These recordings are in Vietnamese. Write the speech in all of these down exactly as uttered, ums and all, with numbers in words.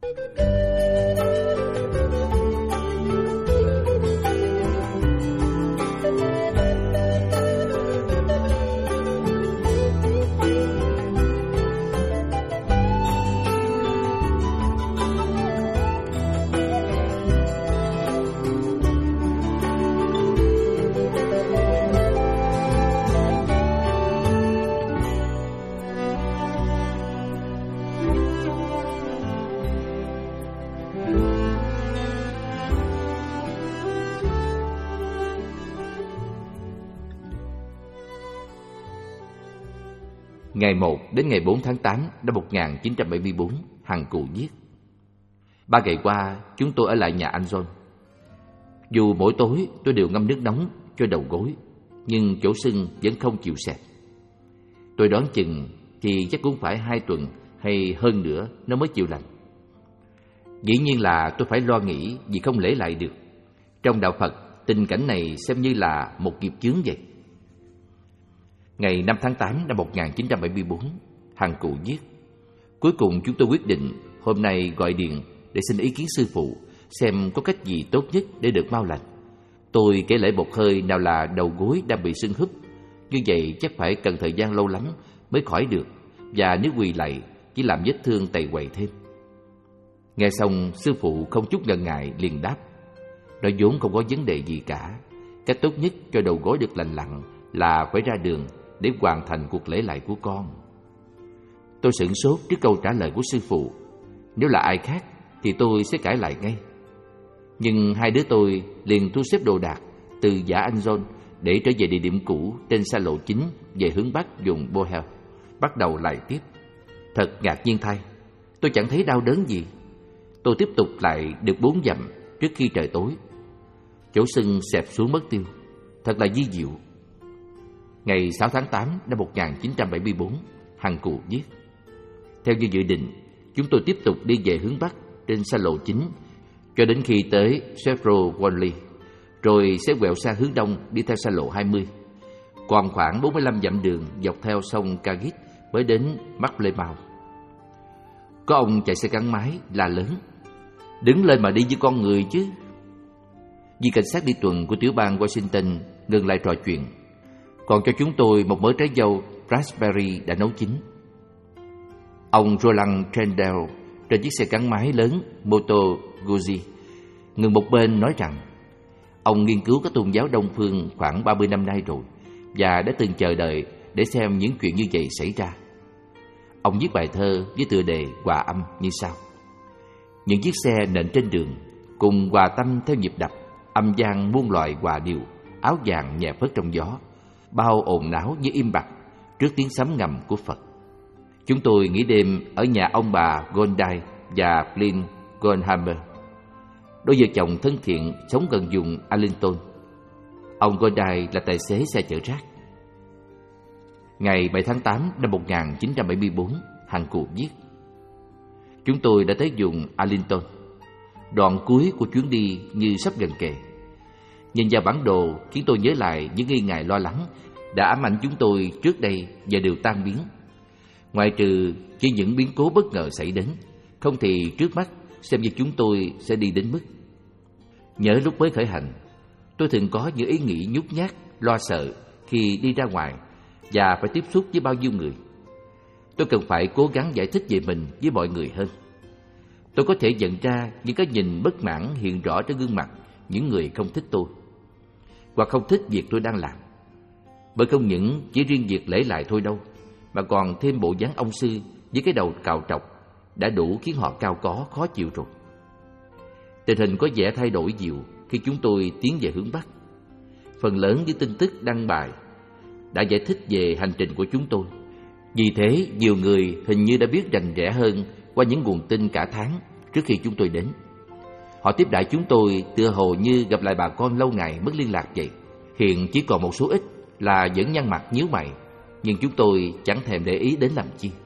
Ngày một đến ngày bốn tháng tám năm một nghìn chín trăm bảy mươi bốn, Hằng Cụ viết. Ba ngày qua, chúng tôi ở lại nhà anh John. Dù mỗi tối tôi đều ngâm nước nóng cho đầu gối, nhưng chỗ sưng vẫn không chịu xẹp. Tôi đoán chừng thì chắc cũng phải hai tuần hay hơn nữa nó mới chịu lành. Dĩ nhiên là tôi phải lo nghĩ vì không lễ lại được. Trong đạo Phật, tình cảnh này xem như là một nghiệp chướng vậy. Ngày năm tháng tám năm một nghìn chín trăm bảy mươi bốn, Hằng Cụ viết. Cuối cùng chúng tôi quyết định hôm nay gọi điện để xin ý kiến sư phụ, xem có cách gì tốt nhất để được mau lành. Tôi kể lại một hơi nào là đầu gối đang bị sưng húp. Như vậy chắc phải cần thời gian lâu lắm mới khỏi được, và nếu quỳ lạy chỉ làm vết thương tày quầy thêm. Nghe xong, sư phụ không chút ngần ngại liền đáp. Nói vốn không có vấn đề gì cả. Cách tốt nhất cho đầu gối được lành lặn là phải ra đường để hoàn thành cuộc lễ lại của con. Tôi sửng sốt trước câu trả lời của sư phụ. Nếu là ai khác thì tôi sẽ cãi lại ngay. Nhưng hai đứa tôi liền thu xếp đồ đạc từ giả anh John để trở về địa điểm cũ trên xa lộ chính về hướng bắc vùng Bohel, bắt đầu lại tiếp. Thật ngạc nhiên thay, tôi chẳng thấy đau đớn gì. Tôi tiếp tục lại được bốn dặm trước khi trời tối. Chỗ sưng xẹp xuống mất tiêu. Thật là vi diệu. Ngày sáu tháng tám năm một nghìn chín trăm bảy mươi bốn, Hằng Cụ viết. Theo như dự định, chúng tôi tiếp tục đi về hướng bắc trên xa lộ chính cho đến khi tới Chevrolet Wanley, rồi sẽ quẹo sang hướng đông đi theo xa lộ hai mươi. Còn khoảng bốn mươi lăm dặm đường dọc theo sông Kagit mới đến Marpleymout. Có ông chạy xe gắn máy la lớn. Đứng lên mà đi với con người chứ. Vì cảnh sát đi tuần của tiểu bang Washington ngừng lại trò chuyện, còn cho chúng tôi một mớ trái dâu raspberry đã nấu chín. Ông Roland Trendell trên chiếc xe gắn máy lớn Moto Guzzi ngừng một bên nói rằng ông nghiên cứu các tôn giáo Đông phương khoảng ba mươi năm nay rồi và đã từng chờ đợi để xem những chuyện như vậy xảy ra. Ông viết bài thơ với tựa đề Hòa âm như sau. Những chiếc xe nện trên đường cùng hòa tâm theo nhịp đập, âm vang muôn loài hòa điệu, áo vàng nhẹ phất trong gió, bao ồn náo như im bặt trước tiếng sấm ngầm của Phật. Chúng tôi nghỉ đêm ở nhà ông bà Gondai và Flynn Goldhammer, đôi vợ chồng thân thiện sống gần vùng Arlington. Ông Gondai là tài xế xe chở rác. Ngày bảy tháng tám năm một nghìn chín trăm bảy mươi bốn, Hằng Cụ viết. Chúng tôi đã tới vùng Arlington. Đoạn cuối của chuyến đi như sắp gần kề. Nhìn vào bản đồ khiến tôi nhớ lại những nghi ngại lo lắng đã ám ảnh chúng tôi trước đây và đều tan biến. Ngoài trừ chỉ những biến cố bất ngờ xảy đến, không thì trước mắt xem như chúng tôi sẽ đi đến mức. Nhớ lúc mới khởi hành, tôi thường có những ý nghĩ nhút nhát, lo sợ khi đi ra ngoài và phải tiếp xúc với bao nhiêu người. Tôi cần phải cố gắng giải thích về mình với mọi người hơn. Tôi có thể nhận ra những cái nhìn bất mãn hiện rõ trên gương mặt những người không thích tôi, hoặc không thích việc tôi đang làm. Bởi không những chỉ riêng việc lễ lại thôi đâu, mà còn thêm bộ dáng ông sư với cái đầu cạo trọc đã đủ khiến họ cao có, khó chịu rồi. Tình hình có vẻ thay đổi nhiều khi chúng tôi tiến về hướng Bắc. Phần lớn những tin tức đăng bài đã giải thích về hành trình của chúng tôi. Vì thế, nhiều người hình như đã biết rành rẽ hơn qua những nguồn tin cả tháng trước khi chúng tôi đến. Họ tiếp đãi chúng tôi tựa hồ như gặp lại bà con lâu ngày mất liên lạc vậy. Hiện chỉ còn một số ít là vẫn nhăn mặt nhíu mày, nhưng chúng tôi chẳng thèm để ý đến làm chi.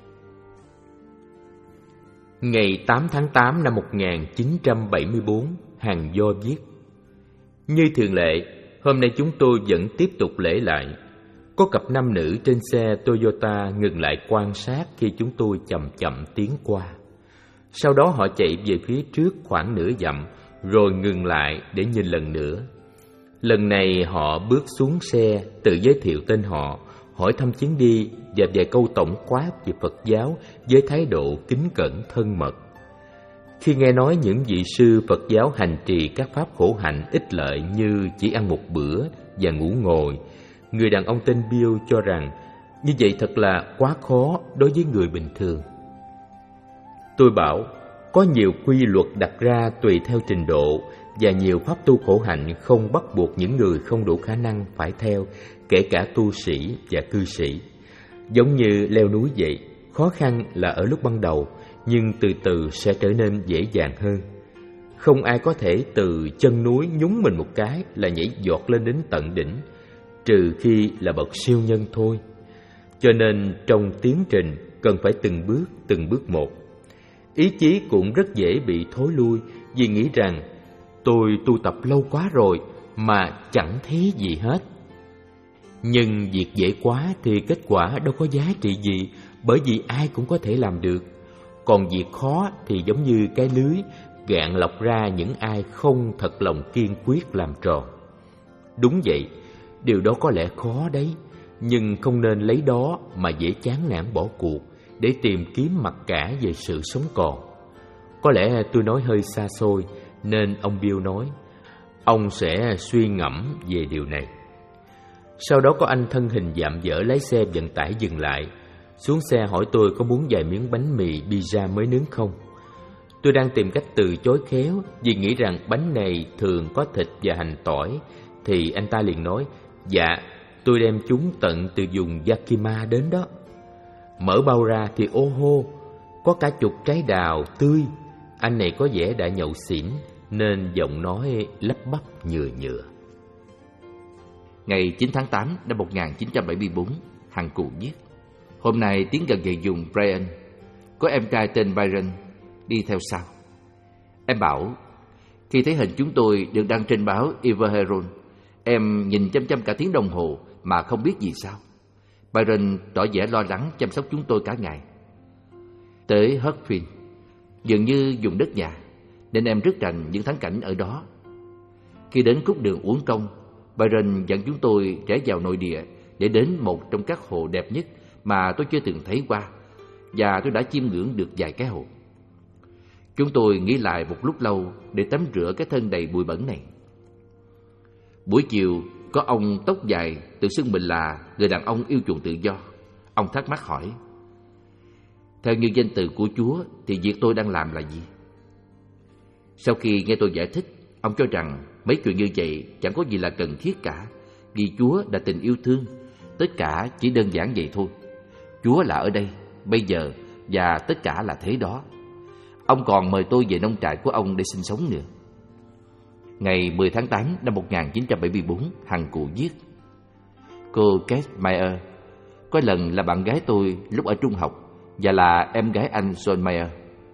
Ngày tám tháng tám năm một nghìn chín trăm bảy mươi bốn, Hằng Do viết. Như thường lệ, hôm nay chúng tôi vẫn tiếp tục lễ lại. Có cặp nam nữ trên xe Toyota ngừng lại quan sát khi chúng tôi chậm chậm tiến qua. Sau đó họ chạy về phía trước khoảng nửa dặm, rồi ngừng lại để nhìn lần nữa. Lần này họ bước xuống xe, tự giới thiệu tên họ, hỏi thăm chuyến đi và vài câu tổng quát về Phật giáo với thái độ kính cẩn thân mật. Khi nghe nói những vị sư Phật giáo hành trì các pháp khổ hạnh ích lợi như chỉ ăn một bữa và ngủ ngồi, người đàn ông tên Bill cho rằng như vậy thật là quá khó đối với người bình thường. Tôi bảo, có nhiều quy luật đặt ra tùy theo trình độ, và nhiều pháp tu khổ hạnh không bắt buộc những người không đủ khả năng phải theo, kể cả tu sĩ và cư sĩ. Giống như leo núi vậy, khó khăn là ở lúc ban đầu, nhưng từ từ sẽ trở nên dễ dàng hơn. Không ai có thể từ chân núi nhúng mình một cái là nhảy giọt lên đến tận đỉnh, trừ khi là bậc siêu nhân thôi. Cho nên trong tiến trình cần phải từng bước, từng bước một. Ý chí cũng rất dễ bị thối lui vì nghĩ rằng tôi tu tập lâu quá rồi mà chẳng thấy gì hết. Nhưng việc dễ quá thì kết quả đâu có giá trị gì, bởi vì ai cũng có thể làm được. Còn việc khó thì giống như cái lưới, gạn lọc ra những ai không thật lòng kiên quyết làm tròn. Đúng vậy, điều đó có lẽ khó đấy, nhưng không nên lấy đó mà dễ chán nản bỏ cuộc để tìm kiếm mặc cả về sự sống còn. Có lẽ tôi nói hơi xa xôi, nên ông Bill nói ông sẽ suy ngẫm về điều này. Sau đó có anh thân hình dạm dở lái xe vận tải dừng lại, xuống xe hỏi tôi có muốn vài miếng bánh mì pizza mới nướng không. Tôi đang tìm cách từ chối khéo vì nghĩ rằng bánh này thường có thịt và hành tỏi, thì anh ta liền nói, dạ, tôi đem chúng tận từ vùng Yakima đến đó. Mở bao ra thì ô hô, có cả chục trái đào tươi. Anh này có vẻ đã nhậu xỉn nên giọng nói lắp bắp nhừa nhựa. Ngày chín tháng tám năm một nghìn chín trăm bảy mươi tư, Hằng Cù viết: hôm nay tiến gần về vùng Bryan, có em trai tên Byron đi theo sau. Em bảo, khi thấy hình chúng tôi được đăng trên báo Ever Herald, em nhìn chăm chăm cả tiếng đồng hồ mà không biết gì sao. Byron tỏ vẻ lo lắng chăm sóc chúng tôi cả ngày. Tới Hudfield, dường như vùng đất nhà, nên em rất rành những thắng cảnh ở đó. Khi đến khúc đường Uốn Công, Byron dẫn chúng tôi rẽ vào nội địa để đến một trong các hồ đẹp nhất mà tôi chưa từng thấy qua, và tôi đã chiêm ngưỡng được vài cái hồ. Chúng tôi nghĩ lại một lúc lâu để tắm rửa cái thân đầy bụi bẩn này. Buổi chiều, có ông tóc dài tự xưng mình là người đàn ông yêu chuộng tự do. Ông thắc mắc hỏi, theo như danh từ của Chúa thì việc tôi đang làm là gì? Sau khi nghe tôi giải thích, ông cho rằng mấy chuyện như vậy chẳng có gì là cần thiết cả, vì Chúa đã tình yêu thương. Tất cả chỉ đơn giản vậy thôi. Chúa là ở đây, bây giờ, và tất cả là thế đó. Ông còn mời tôi về nông trại của ông để sinh sống nữa. Ngày mười tháng tám năm một nghìn chín trăm bảy mươi tư, Hằng Cụ viết: cô Kate Meyer có lần là bạn gái tôi lúc ở trung học và là em gái anh John Meyer.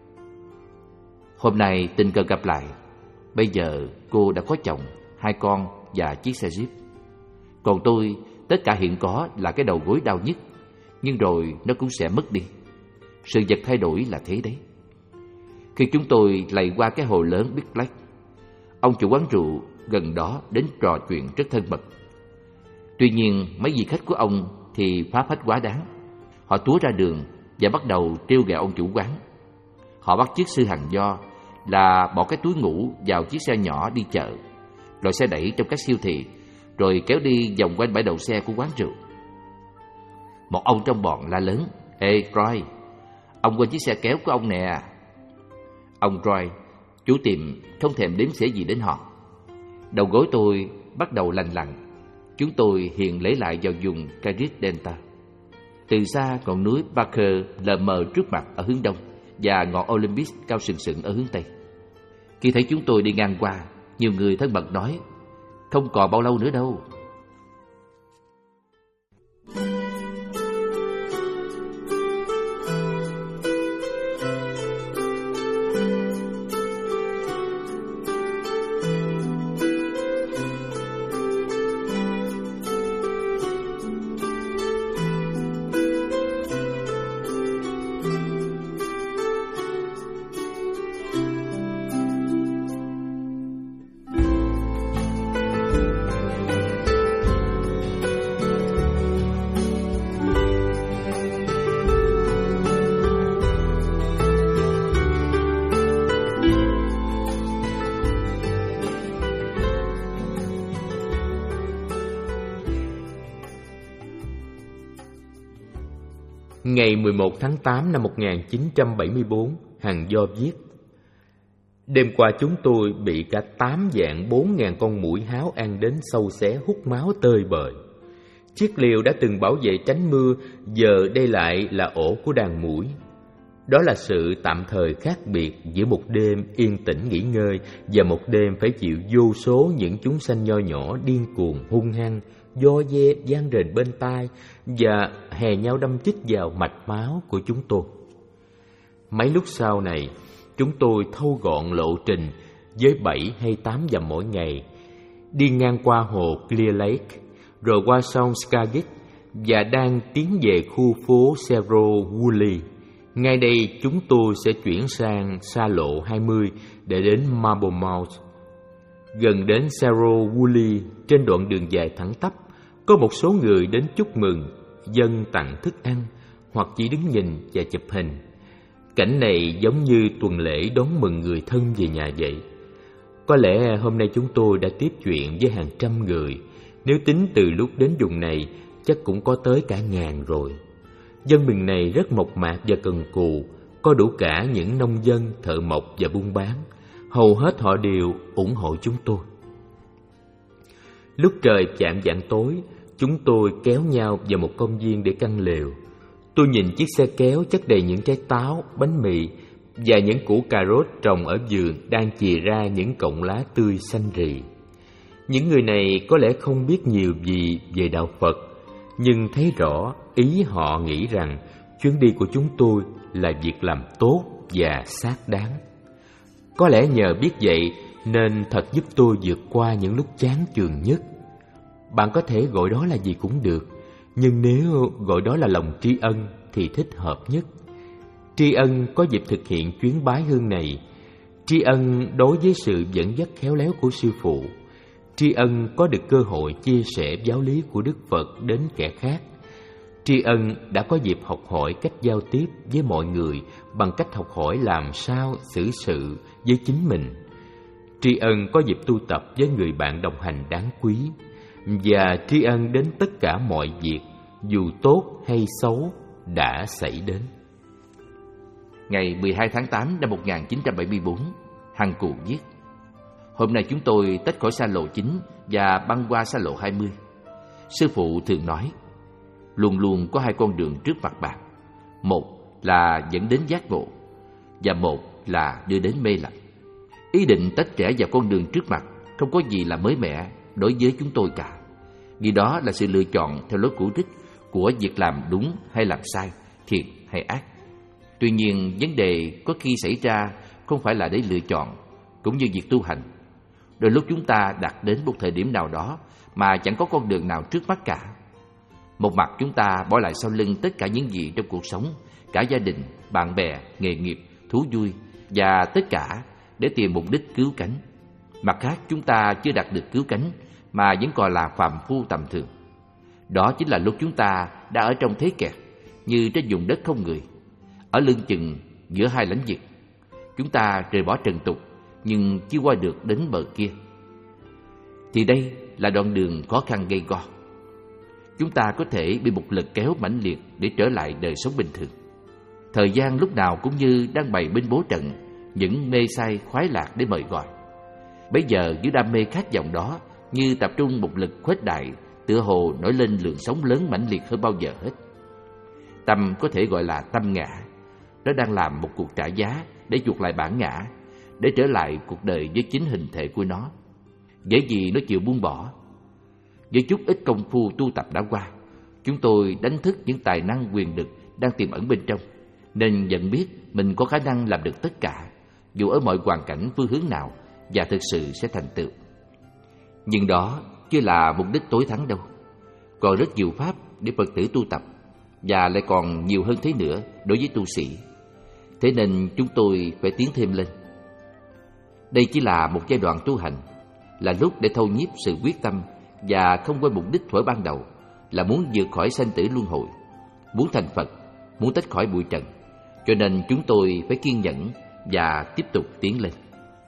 Hôm nay tình cờ gặp lại. Bây giờ cô đã có chồng, hai con và chiếc xe Jeep. Còn tôi, tất cả hiện có là cái đầu gối đau nhức, nhưng rồi nó cũng sẽ mất đi. Sự vật thay đổi là thế đấy. Khi chúng tôi lầy qua cái hồ lớn Big Black, ông chủ quán rượu gần đó đến trò chuyện rất thân mật. Tuy nhiên mấy vị khách của ông thì phá phách quá đáng. Họ túa ra đường và bắt đầu trêu ghẹo ông chủ quán. Họ bắt chước sư Hằng Do là bỏ cái túi ngủ vào chiếc xe nhỏ đi chợ, loại xe đẩy trong các siêu thị, rồi kéo đi vòng quanh bãi đậu xe của quán rượu. Một ông trong bọn la lớn: "Ê Roy, ông quên chiếc xe kéo của ông nè." Ông Roy, chủ tiệm, không thèm đếm xỉa gì đến họ. Đầu gối tôi bắt đầu lành lặn. Chúng tôi hiện lấy lại vào vùng Carib Delta. Từ xa ngọn núi Parker lờ mờ trước mặt ở hướng đông và ngọn Olympus cao sừng sững ở hướng tây. Khi thấy chúng tôi đi ngang qua, nhiều người thân mật nói: "Không còn bao lâu nữa đâu." Ngày mười một tháng tám năm một nghìn chín trăm bảy mươi tư, Hằng Do viết: Đêm qua chúng tôi bị cả tám vạn bốn ngàn con muỗi háo ăn đến sâu xé hút máu tơi bời. Chiếc liều đã từng bảo vệ tránh mưa, giờ đây lại là ổ của đàn muỗi. Đó là sự tạm thời khác biệt giữa một đêm yên tĩnh nghỉ ngơi và một đêm phải chịu vô số những chúng sanh nho nhỏ điên cuồng hung hăng, do ve vang rền bên tai và hè nhau đâm chích vào mạch máu của chúng tôi. Mấy lúc sau này, chúng tôi thâu gọn lộ trình với bảy hay tám dặm mỗi ngày, đi ngang qua hồ Clear Lake, rồi qua sông Skagit và đang tiến về khu phố Cerro Woolley. Ngay đây chúng tôi sẽ chuyển sang xa lộ hai mươi để đến Marble Mount. Gần đến Cerro Woolley, trên đoạn đường dài thẳng tắp, có một số người đến chúc mừng, dâng tặng thức ăn, hoặc chỉ đứng nhìn và chụp hình. Cảnh này giống như tuần lễ đón mừng người thân về nhà vậy. Có lẽ hôm nay chúng tôi đã tiếp chuyện với hàng trăm người. Nếu tính từ lúc đến vùng này, chắc cũng có tới cả ngàn rồi. Dân miền này rất mộc mạc và cần cù, có đủ cả những nông dân, thợ mộc và buôn bán. Hầu hết họ đều ủng hộ chúng tôi. Lúc trời chạm vạng tối, chúng tôi kéo nhau vào một công viên để căn lều. Tôi nhìn chiếc xe kéo chất đầy những trái táo, bánh mì và những củ cà rốt trồng ở vườn đang chìa ra những cọng lá tươi xanh rì. Những người này có lẽ không biết nhiều gì về đạo Phật, nhưng thấy rõ ý họ nghĩ rằng chuyến đi của chúng tôi là việc làm tốt và xác đáng. Có lẽ nhờ biết vậy nên thật giúp tôi vượt qua những lúc chán chường nhất. Bạn có thể gọi đó là gì cũng được, nhưng nếu gọi đó là lòng tri ân thì thích hợp nhất. Tri ân có dịp thực hiện chuyến bái hương này. Tri ân đối với sự dẫn dắt khéo léo của sư phụ. Tri ân có được cơ hội chia sẻ giáo lý của Đức Phật đến kẻ khác. Tri ân đã có dịp học hỏi cách giao tiếp với mọi người bằng cách học hỏi làm sao xử sự với chính mình. Tri ân có dịp tu tập với người bạn đồng hành đáng quý. Và tri ân đến tất cả mọi việc, dù tốt hay xấu, đã xảy đến. Ngày mười hai tháng tám năm một nghìn chín trăm bảy mươi tư, Hằng Cù viết: Hôm nay chúng tôi tách khỏi xa lộ chính và băng qua xa lộ hai mươi. Sư phụ thường nói, luôn luôn có hai con đường trước mặt bạn. Một là dẫn đến giác ngộ, và một là đưa đến mê lầm. Ý định tách rẽ vào con đường trước mặt không có gì là mới mẻ đối với chúng tôi cả, vì đó là sự lựa chọn theo lối cũ rích của việc làm đúng hay làm sai, thiện hay ác. Tuy nhiên, vấn đề có khi xảy ra không phải là để lựa chọn, cũng như việc tu hành. Đôi lúc chúng ta đạt đến một thời điểm nào đó mà chẳng có con đường nào trước mắt cả. Một mặt chúng ta bỏ lại sau lưng tất cả những gì trong cuộc sống, cả gia đình, bạn bè, nghề nghiệp, thú vui và tất cả để tìm mục đích cứu cánh. Mặt khác, chúng ta chưa đạt được cứu cánh mà vẫn còn là phàm phu tầm thường. Đó chính là lúc chúng ta đã ở trong thế kẹt, như trên vùng đất không người, ở lưng chừng giữa hai lãnh vực. Chúng ta rời bỏ trần tục nhưng chưa qua được đến bờ kia. Thì đây là đoạn đường khó khăn gay go. Chúng ta có thể bị một lực kéo mãnh liệt để trở lại đời sống bình thường. Thời gian lúc nào cũng như đang bày bên bố trận những mê say khoái lạc để mời gọi. Bây giờ những đam mê khát vọng đó như tập trung một lực khuếch đại, tựa hồ nổi lên lượng sóng lớn mãnh liệt hơn bao giờ hết. Tâm có thể gọi là tâm ngã. Nó đang làm một cuộc trả giá để chuộc lại bản ngã, để trở lại cuộc đời với chính hình thể của nó. Dễ gì nó chịu buông bỏ. Với chút ít công phu tu tập đã qua, chúng tôi đánh thức những tài năng quyền lực đang tiềm ẩn bên trong, nên nhận biết mình có khả năng làm được tất cả, dù ở mọi hoàn cảnh phương hướng nào, và thực sự sẽ thành tựu. Nhưng đó chưa là mục đích tối thắng đâu. Còn rất nhiều pháp để Phật tử tu tập, và lại còn nhiều hơn thế nữa đối với tu sĩ. Thế nên chúng tôi phải tiến thêm lên. Đây chỉ là một giai đoạn tu hành, là lúc để thâu nhiếp sự quyết tâm và không quên mục đích thuở ban đầu, là muốn vượt khỏi sanh tử luân hồi, muốn thành Phật, muốn tách khỏi bụi trần. Cho nên chúng tôi phải kiên nhẫn và tiếp tục tiến lên.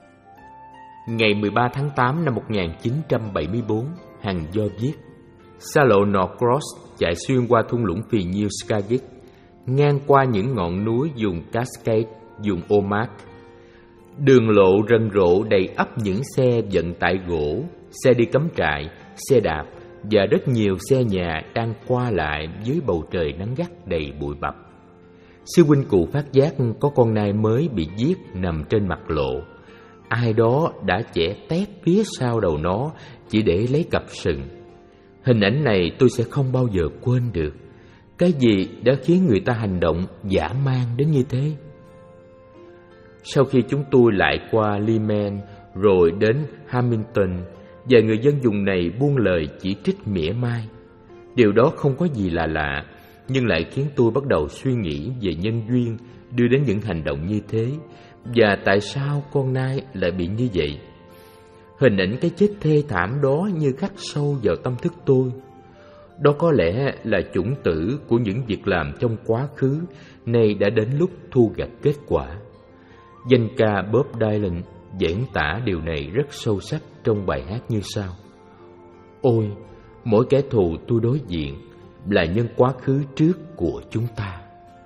Ngày mười ba tháng tám năm một nghìn chín trăm bảy mươi tư, Hằng Do viết: Xa lộ Norcross chạy xuyên qua thung lũng phì nhiêu Skagit. ngang qua những ngọn núi dùng Cascade, dùng Omak. Đường lộ rần rộ đầy ắp những xe vận tải gỗ, xe đi cắm trại, xe đạp và rất nhiều xe nhà đang qua lại dưới bầu trời nắng gắt đầy bụi bặm. Sư huynh cụ phát giác có con nai mới bị giết nằm trên mặt lộ. Ai đó đã chẻ tét phía sau đầu nó chỉ để lấy cặp sừng. Hình ảnh này tôi sẽ không bao giờ quên được. Cái gì đã khiến người ta hành động dã man đến như thế? Sau khi chúng tôi lại qua Lyman rồi đến Hamilton, và người dân vùng này buông lời chỉ trích mỉa mai. Điều đó không có gì là lạ, nhưng lại khiến tôi bắt đầu suy nghĩ về nhân duyên đưa đến những hành động như thế, và tại sao con nai lại bị như vậy. Hình ảnh cái chết thê thảm đó như khắc sâu vào tâm thức tôi. Đó có lẽ là chủng tử của những việc làm trong quá khứ, nay đã đến lúc thu gặt kết quả. Danh ca Bob Dylan diễn tả điều này rất sâu sắc trong bài hát như sau: Ôi, mỗi kẻ thù tôi đối diện là nhân quá khứ trước của chúng ta.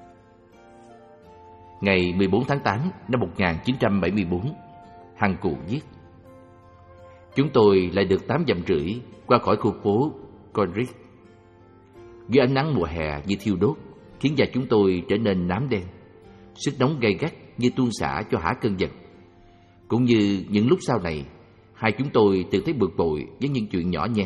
Ngày mười bốn tháng tám năm một nghìn chín trăm bảy mươi tư, Hằng Cụ viết: Chúng tôi lại được tám dặm rưỡi qua khỏi khu phố Conrick. Dưới ánh nắng mùa hè như thiêu đốt, khiến da chúng tôi trở nên nám đen. Sức nóng gay gắt như tuôn xả cho hả cơn giận. Cũng như những lúc sau này, hai chúng tôi từng thấy bực bội với những chuyện nhỏ nhen.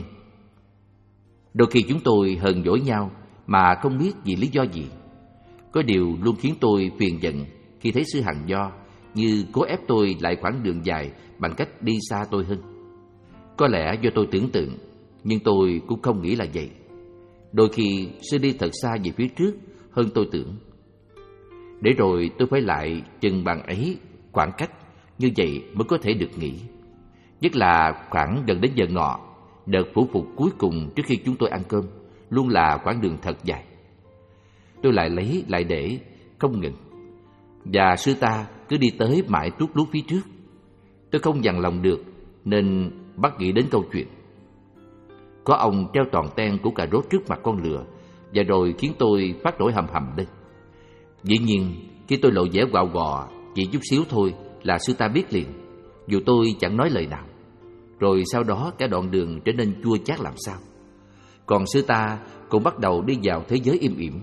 Đôi khi chúng tôi hờn dỗi nhau mà không biết vì lý do gì. Có điều luôn khiến tôi phiền giận khi thấy sư Hằng Do như cố ép tôi lại quãng đường dài bằng cách đi xa tôi hơn. Có lẽ do tôi tưởng tượng, nhưng tôi cũng không nghĩ là vậy. Đôi khi sư đi thật xa về phía trước hơn tôi tưởng. Để rồi tôi phải lại chừng bằng ấy khoảng cách, như vậy mới có thể được nghỉ. Nhất là khoảng gần đến giờ ngọ, đợt phủ phục cuối cùng trước khi chúng tôi ăn cơm, luôn là quãng đường thật dài. Tôi lại lấy lại để, không ngừng. Và sư ta cứ đi tới mãi tuốt lút phía trước. Tôi không dằn lòng được, nên bắt nghĩ đến câu chuyện. Có ông treo toàn ten củ cà rốt trước mặt con lừa, và rồi khiến tôi phát nổi hầm hầm lên. Dĩ nhiên, khi tôi lộ vẻ quạo gò chỉ chút xíu thôi là sư ta biết liền, dù tôi chẳng nói lời nào. Rồi sau đó cả đoạn đường trở nên chua chát làm sao. Còn sư ta cũng bắt đầu đi vào thế giới im ỉm.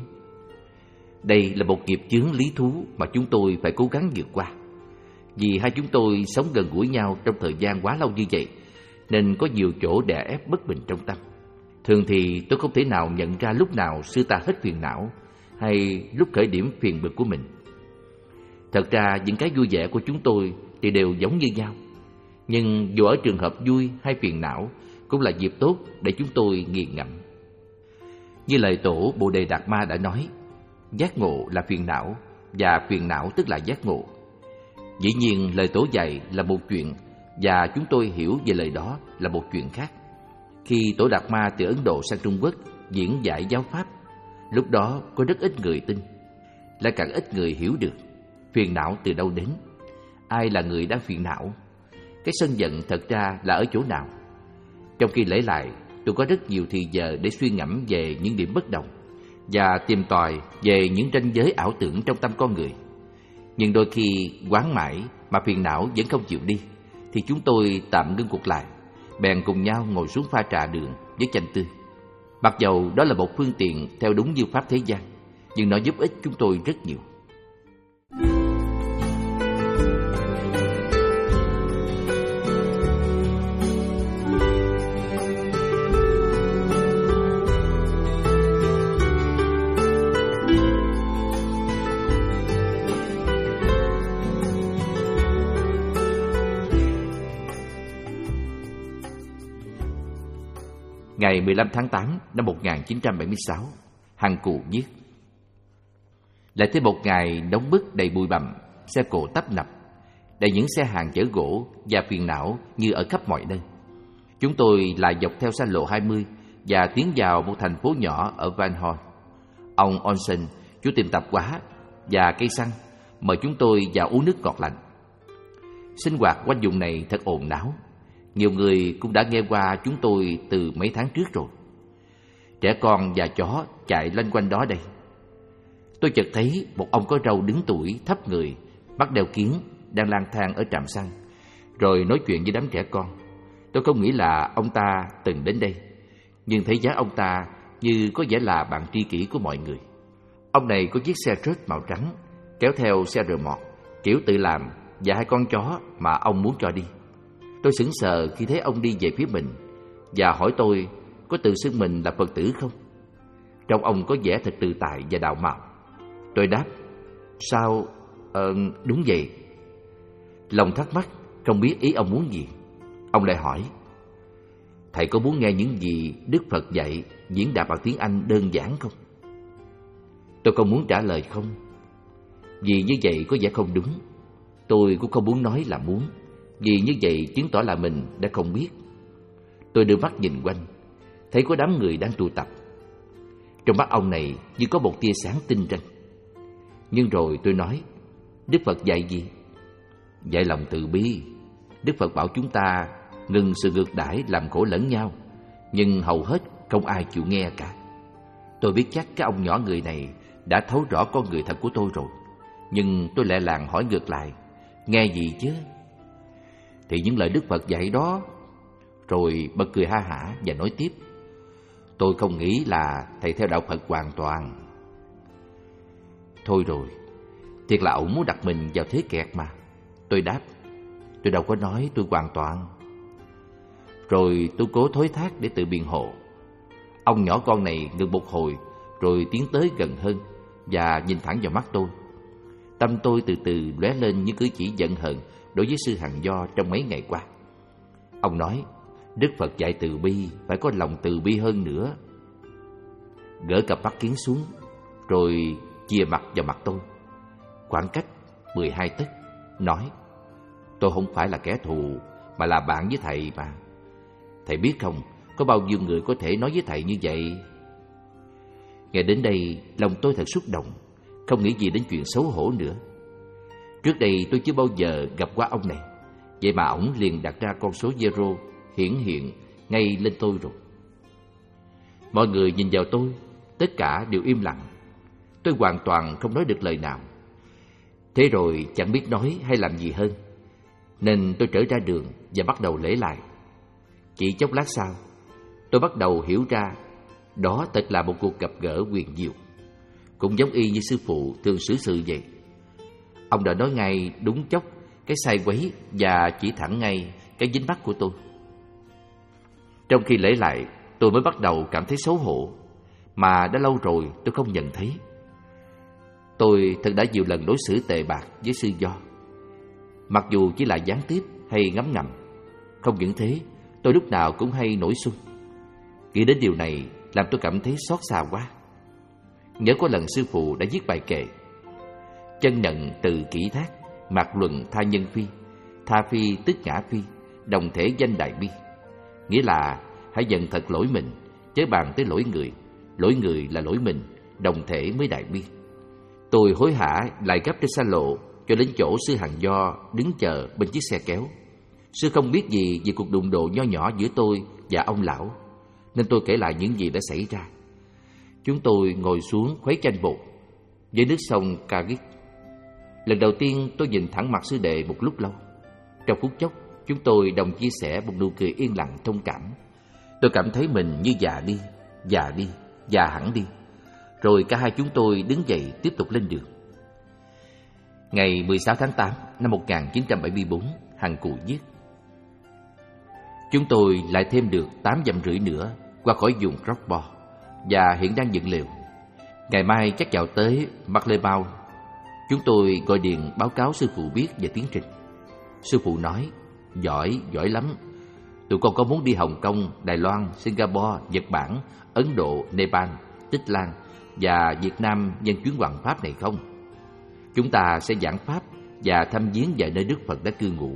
Đây là một nghiệp chướng lý thú mà chúng tôi phải cố gắng vượt qua. Vì hai chúng tôi sống gần gũi nhau trong thời gian quá lâu như vậy, nên có nhiều chỗ đè ép bất bình trong tâm. Thường thì tôi không thể nào nhận ra lúc nào sư ta hết phiền não, hay lúc khởi điểm phiền bực của mình. Thật ra những cái vui vẻ của chúng tôi thì đều giống như nhau. Nhưng dù ở trường hợp vui hay phiền não, cũng là dịp tốt để chúng tôi nghiền ngẫm. Như lời tổ Bồ Đề Đạt Ma đã nói, giác ngộ là phiền não, và phiền não tức là giác ngộ. Dĩ nhiên lời tổ dạy là một chuyện, và chúng tôi hiểu về lời đó là một chuyện khác. Khi tổ Đạt Ma từ Ấn Độ sang Trung Quốc diễn dạy giáo pháp, lúc đó có rất ít người tin, lại càng ít người hiểu được phiền não từ đâu đến, ai là người đang phiền não, cái sân giận thật ra là ở chỗ nào. Trong khi lễ lại, tôi có rất nhiều thì giờ để suy ngẫm về những điểm bất đồng và tìm tòi về những ranh giới ảo tưởng trong tâm con người. Nhưng đôi khi quán mãi mà phiền não vẫn không chịu đi, thì chúng tôi tạm ngưng cuộc lại, bèn cùng nhau ngồi xuống pha trà đường với chanh tươi. Mặc dầu đó là một phương tiện theo đúng như pháp thế gian, nhưng nó giúp ích chúng tôi rất nhiều. Ngày mười lăm tháng tám năm một nghìn chín trăm bảy mươi sáu, Hằng Cụ viết: Lại thêm một ngày nóng bức đầy bụi bặm, xe cộ tấp nập, đầy những xe hàng chở gỗ và phiền não như ở khắp mọi nơi. Chúng tôi lại dọc theo xa lộ hai mươi và tiến vào một thành phố nhỏ ở Van Horn. Ông Olsen, chủ tiệm tạp hóa và cây xăng, mời chúng tôi vào uống nước ngọt lạnh. Sinh hoạt quanh vùng này thật ồn náo. Nhiều người cũng đã nghe qua chúng tôi từ mấy tháng trước rồi. Trẻ con và chó chạy loanh quanh đó đây. tôi chợt thấy một ông có râu đứng tuổi, thấp người, mắt đeo kiếng, đang lang thang ở trạm xăng, rồi nói chuyện với đám trẻ con. Tôi không nghĩ là ông ta từng đến đây, nhưng thấy dáng ông ta như có vẻ là bạn tri kỷ của mọi người. Ông này có chiếc xe truck màu trắng, kéo theo xe rờ mọt, kiểu tự làm, và hai con chó mà ông muốn cho đi. Tôi sững sờ khi thấy ông đi về phía mình, và hỏi tôi có tự xưng mình là Phật tử không. Trông ông có vẻ thật tự tại và đạo mạo. Tôi đáp, sao, ờ, đúng vậy. Lòng thắc mắc, không biết ý ông muốn gì. Ông lại hỏi, thầy có muốn nghe những gì Đức Phật dạy diễn đạt bằng tiếng Anh đơn giản không? Tôi không muốn trả lời không, vì như vậy có vẻ không đúng. Tôi cũng không muốn nói là muốn, vì như vậy chứng tỏ là mình đã không biết. Tôi đưa mắt nhìn quanh, thấy có đám người đang tụ tập. Trong mắt ông này như có một tia sáng tinh ranh. Nhưng rồi tôi nói, Đức Phật dạy gì? Dạy lòng từ bi. Đức Phật bảo chúng ta ngừng sự ngược đãi làm khổ lẫn nhau, nhưng hầu hết không ai chịu nghe cả. Tôi biết chắc cái ông nhỏ người này đã thấu rõ con người thật của tôi rồi, nhưng tôi lại làng hỏi ngược lại, nghe gì chứ? Thì những lời Đức Phật dạy đó. Rồi bật cười ha hả và nói tiếp, tôi không nghĩ là thầy theo đạo Phật hoàn toàn. Thôi rồi, thiệt là ổng muốn đặt mình vào thế kẹt mà. Tôi đáp, tôi đâu có nói tôi hoàn toàn. Rồi tôi cố thối thác để tự biện hộ. Ông nhỏ con này ngừng một hồi, rồi tiến tới gần hơn và nhìn thẳng vào mắt tôi. Tâm tôi từ từ lóe lên những cử chỉ giận hờn đối với sư Hằng Do trong mấy ngày qua. Ông nói, Đức Phật dạy từ bi, phải có lòng từ bi hơn nữa. Gỡ cặp mắt kiến xuống, rồi chìa mặt vào mặt tôi, khoảng cách mười hai tấc, nói, tôi không phải là kẻ thù, mà là bạn với thầy mà. Thầy biết không, có bao nhiêu người có thể nói với thầy như vậy? Nghe đến đây, lòng tôi thật xúc động, không nghĩ gì đến chuyện xấu hổ nữa. Trước đây tôi chưa bao giờ gặp qua ông này, vậy mà ổng liền đặt ra con số zero hiển hiện ngay lên tôi rồi. Mọi người nhìn vào tôi, tất cả đều im lặng. Tôi hoàn toàn không nói được lời nào. Thế rồi chẳng biết nói hay làm gì hơn, nên tôi trở ra đường và bắt đầu lễ lại. Chỉ chốc lát sau, tôi bắt đầu hiểu ra đó thật là một cuộc gặp gỡ huyền diệu, cũng giống y như sư phụ thường xử sự vậy. Ông đã nói ngay đúng chốc cái sai quấy và chỉ thẳng ngay cái dính mắc của tôi. Trong khi lễ lại, tôi mới bắt đầu cảm thấy xấu hổ, mà đã lâu rồi tôi không nhận thấy. Tôi thật đã nhiều lần đối xử tệ bạc với sư Do, mặc dù chỉ là gián tiếp hay ngấm ngầm. Không những thế, tôi lúc nào cũng hay nổi xuân. Nghĩ đến điều này làm tôi cảm thấy xót xa quá. Nhớ có lần sư phụ đã viết bài kệ: chân nhận từ kỹ thác, mạc luận tha nhân phi, tha phi tức ngã phi, đồng thể danh đại bi. Nghĩa là hãy nhận thật lỗi mình, chớ bàn tới lỗi người. Lỗi người là lỗi mình, đồng thể mới đại bi. Tôi hối hả lại gấp trên xa lộ cho đến chỗ sư Hằng Do đứng chờ bên chiếc xe kéo. Sư không biết gì về cuộc đụng độ nho nhỏ giữa tôi và ông lão, nên tôi kể lại những gì đã xảy ra. Chúng tôi ngồi xuống khuấy chanh bột với nước sông Cagit. Lần đầu tiên tôi nhìn thẳng mặt sư đệ một lúc lâu. Trong phút chốc, chúng tôi đồng chia sẻ một nụ cười yên lặng thông cảm. Tôi cảm thấy mình như già đi, già đi, già hẳn đi. Rồi cả hai chúng tôi đứng dậy tiếp tục lên đường. Ngày mười sáu tháng tám năm một nghìn chín trăm bảy mươi tư, Hằng Cù viết: chúng tôi lại thêm được tám dặm rưỡi nữa qua khỏi vùng Rockport và hiện đang dựng lều. Ngày mai chắc chào tới Marlebao. Chúng tôi gọi điện báo cáo sư phụ biết về tiến trình. Sư phụ nói: giỏi, giỏi lắm. Tụi con có muốn đi Hồng Kông, Đài Loan, Singapore, Nhật Bản, Ấn Độ, Nepal, Tích Lan và Việt Nam nhân chuyến hoàng pháp này không? Chúng ta sẽ giảng pháp và thăm viếng vài nơi Đức Phật đã cư ngụ.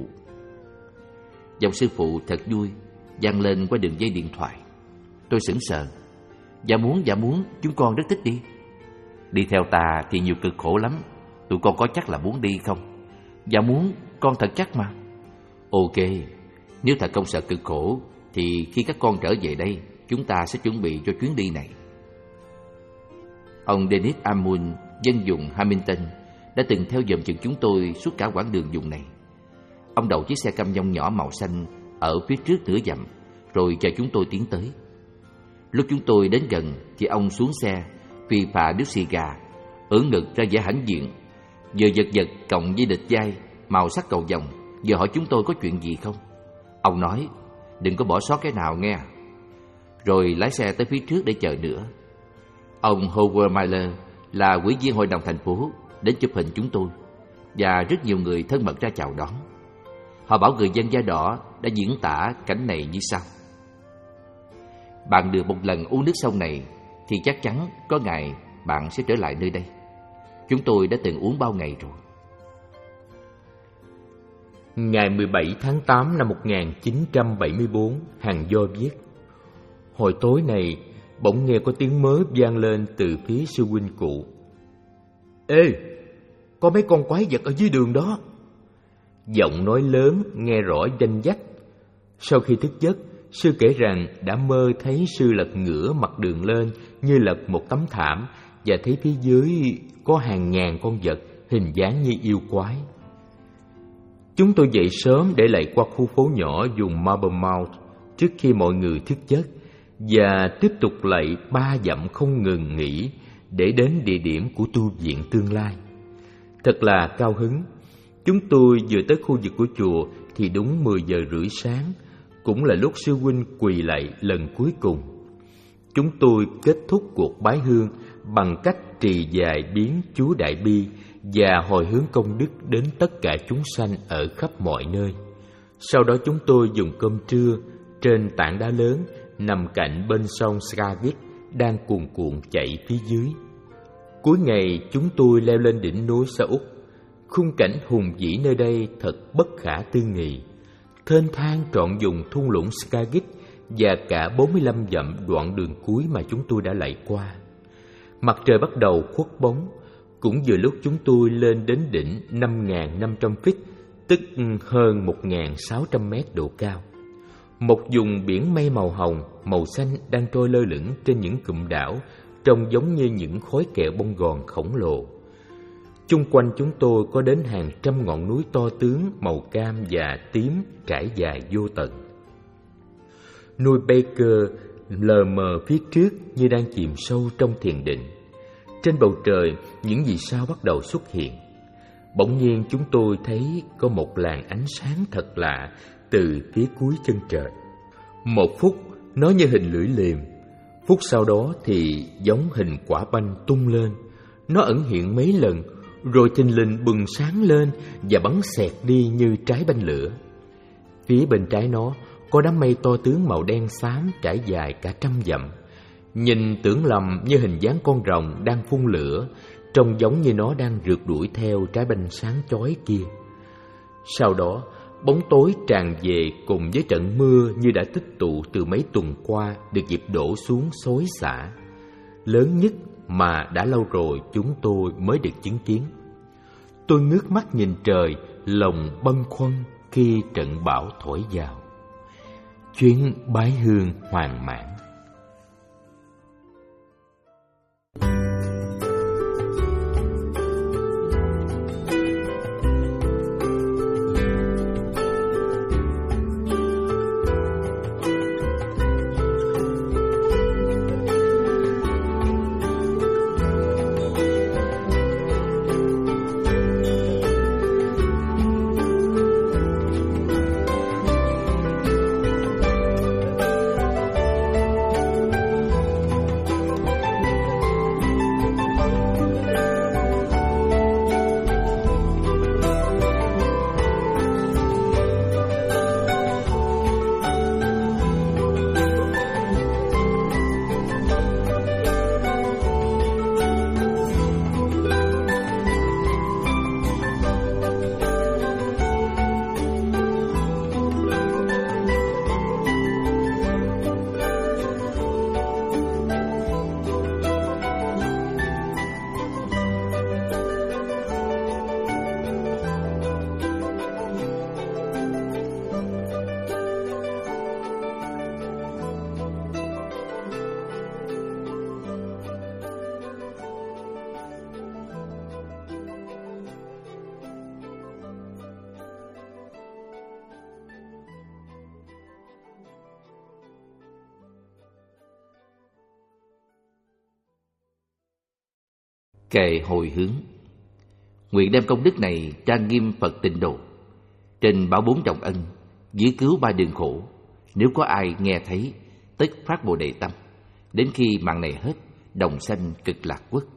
Giọng sư phụ thật vui vang lên qua đường dây điện thoại. Tôi sững sờ. Dạ muốn, dạ muốn, chúng con rất thích đi. Đi theo ta thì nhiều cực khổ lắm. Tụi con có chắc là muốn đi không? Dạ muốn, con thật chắc mà. Ok, nếu thật không sợ cực khổ thì khi các con trở về đây, chúng ta sẽ chuẩn bị cho chuyến đi này. Ông Dennis Amun dân vùng Hamilton, đã từng theo dòm chừng chúng tôi suốt cả quãng đường vùng này. Ông đậu chiếc xe cam nhông nhỏ màu xanh ở phía trước nửa dặm, rồi chờ chúng tôi tiến tới. Lúc chúng tôi đến gần thì ông xuống xe, phì phà điếu xì gà, ưỡn ngực ra vẻ hãnh diện, vừa giật giật còng dây địch dai màu sắc cầu vồng, vừa hỏi chúng tôi có chuyện gì không. Ông nói, đừng có bỏ sót cái nào nghe. Rồi lái xe tới phía trước để chờ nữa. Ông Howard Miller là ủy viên hội đồng thành phố đến chụp hình chúng tôi, và rất nhiều người thân mật ra chào đón. Họ bảo người dân da đỏ đã diễn tả cảnh này như sau: bạn được một lần uống nước sông này thì chắc chắn có ngày bạn sẽ trở lại nơi đây. Chúng tôi đã từng uống bao ngày rồi. Ngày mười bảy tháng tám năm một nghìn chín trăm bảy mươi tư, Hằng Do viết: hồi tối này bỗng nghe có tiếng mớ vang lên từ phía sư huynh cụ. Ê, có mấy con quái vật ở dưới đường đó. Giọng nói lớn nghe rõ ranh vách. Sau khi thức giấc, sư kể rằng đã mơ thấy sư lật ngửa mặt đường lên như lật một tấm thảm, và thấy phía dưới có hàng ngàn con vật hình dáng như yêu quái. Chúng tôi dậy sớm để lại qua khu phố nhỏ vùng Marble Mount trước khi mọi người thức giấc, và tiếp tục lạy ba dặm không ngừng nghỉ để đến địa điểm của tu viện tương lai. Thật là cao hứng. Chúng tôi vừa tới khu vực của chùa thì đúng mười giờ rưỡi sáng, cũng là lúc sư huynh quỳ lạy lần cuối cùng. Chúng tôi kết thúc cuộc bái hương bằng cách trì dài biến chú Đại Bi và hồi hướng công đức đến tất cả chúng sanh ở khắp mọi nơi. Sau đó chúng tôi dùng cơm trưa trên tảng đá lớn nằm cạnh bên sông Skagit đang cuồn cuộn chảy phía dưới. Cuối ngày chúng tôi leo lên đỉnh núi Sa Úc. Khung cảnh hùng vĩ nơi đây thật bất khả tư nghị, thênh thang trọn vùng thung lũng Skagit và cả bốn mươi lăm dặm đoạn đường cuối mà chúng tôi đã lạy qua. Mặt trời bắt đầu khuất bóng, cũng vừa lúc chúng tôi lên đến đỉnh năm nghìn năm trăm feet, tức hơn một nghìn sáu trăm mét độ cao. Một vùng biển mây màu hồng, màu xanh đang trôi lơ lửng trên những cụm đảo, trông giống như những khối kẹo bông gòn khổng lồ. Chung quanh chúng tôi có đến hàng trăm ngọn núi to tướng màu cam và tím trải dài vô tận. Núi Baker lờ mờ phía trước như đang chìm sâu trong thiền định. Trên bầu trời, những vì sao bắt đầu xuất hiện. Bỗng nhiên chúng tôi thấy có một làn ánh sáng thật lạ từ phía cuối chân trời. Một phút nó như hình lưỡi liềm, phút sau đó thì giống hình quả banh tung lên. Nó ẩn hiện mấy lần, rồi thình lình bừng sáng lên và bắn xẹt đi như trái banh lửa. Phía bên trái nó có đám mây to tướng màu đen xám trải dài cả trăm dặm. Nhìn tưởng lầm như hình dáng con rồng đang phun lửa, trông giống như nó đang rượt đuổi theo trái banh sáng chói kia. Sau đó, bóng tối tràn về cùng với trận mưa như đã tích tụ từ mấy tuần qua được dịp đổ xuống xối xả, lớn nhất mà đã lâu rồi chúng tôi mới được chứng kiến. Tôi ngước mắt nhìn trời, lòng bâng khuâng khi trận bão thổi vào. Chuyến bái hương hoàn mãn. Kệ hồi hướng. Nguyện đem công đức này trang nghiêm Phật Tịnh Độ, trên báo bốn trọng ân, dưới cứu ba đường khổ. Nếu có ai nghe thấy, tất phát Bồ Đề tâm, đến khi mạng này hết, đồng sanh Cực Lạc Quốc.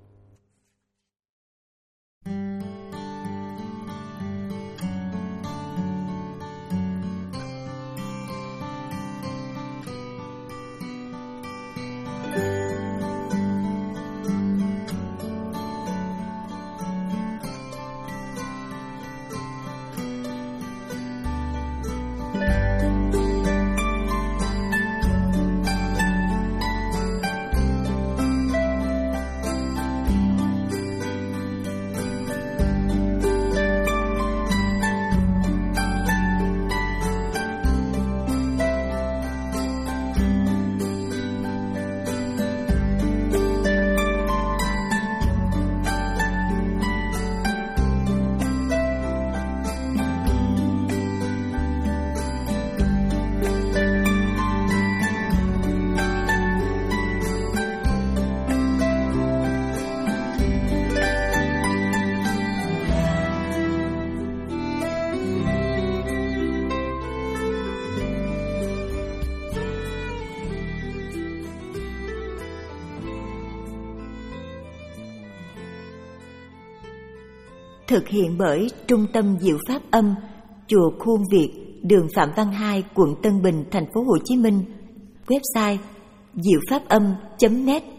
Thực hiện bởi Trung tâm Diệu Pháp Âm, Chùa Khuôn Việt, đường Phạm Văn Hai, quận Tân Bình, thành phố Hồ Chí Minh. Website diệu pháp âm chấm net.